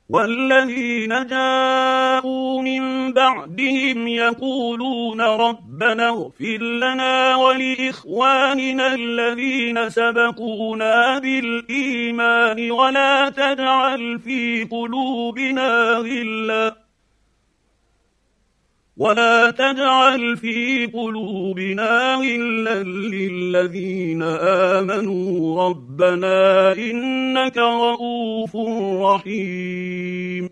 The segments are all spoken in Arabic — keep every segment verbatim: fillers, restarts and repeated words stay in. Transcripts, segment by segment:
والذين جاءوا من بعدهم يقولون ربنا اغفر لنا ولإخواننا الذين سبقونا بالإيمان ولا تجعل في قلوبنا غلا ولا تجعل في قلوبنا غلا للذين آمنوا ربنا إنك رؤوف رحيم.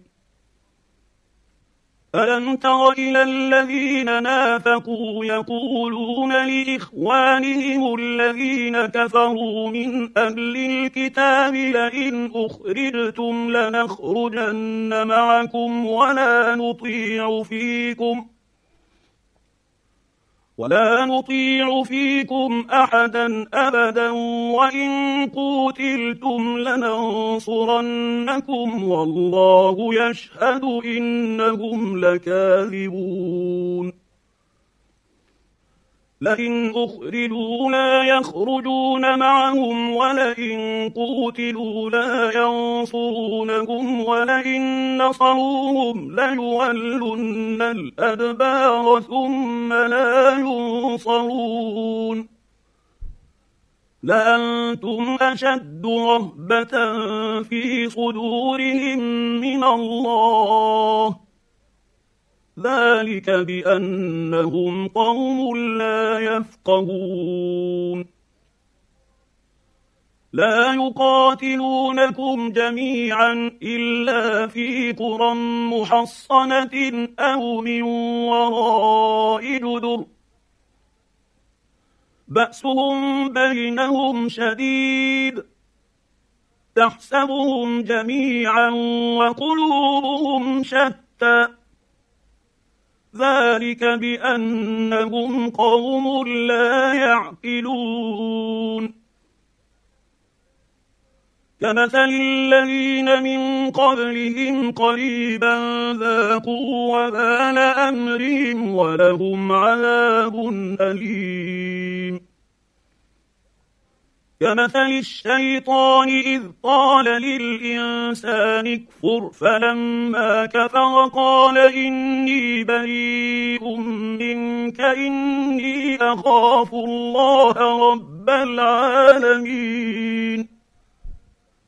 ألم تر إلى الذين نافقوا يقولون لإخوانهم الذين كفروا من أهل الكتاب لئن أخرجتم لنخرجن معكم ولا نطيع فيكم ولا نطيع فيكم أحدا أبدا وإن قوتلتم لننصرنكم والله يشهد إنهم لكاذبون. لئن أخرجوا لا يخرجون معهم ولئن قوتلوا لا ينصرونهم ولئن نصروهم ليولن الأدبار ثم لا ينصرون. لأنتم أشد رهبة في صدورهم من الله ذلك بأنهم قوم لا يفقهون. لا يقاتلونكم جميعا إلا في قرى محصنة أو من وراء جدر بأسهم بينهم شديد تحسبهم جميعا وقلوبهم شتى ذلك بأنهم قوم لا يعقلون. كمثل الذين من قبلهم قريبا ذاقوا وبال أمرهم ولهم عذاب أليم. كمثل الشيطان إذ قال للإنسان اكفر فلما كفر قال إني بريء منك إني أخاف الله رب العالمين.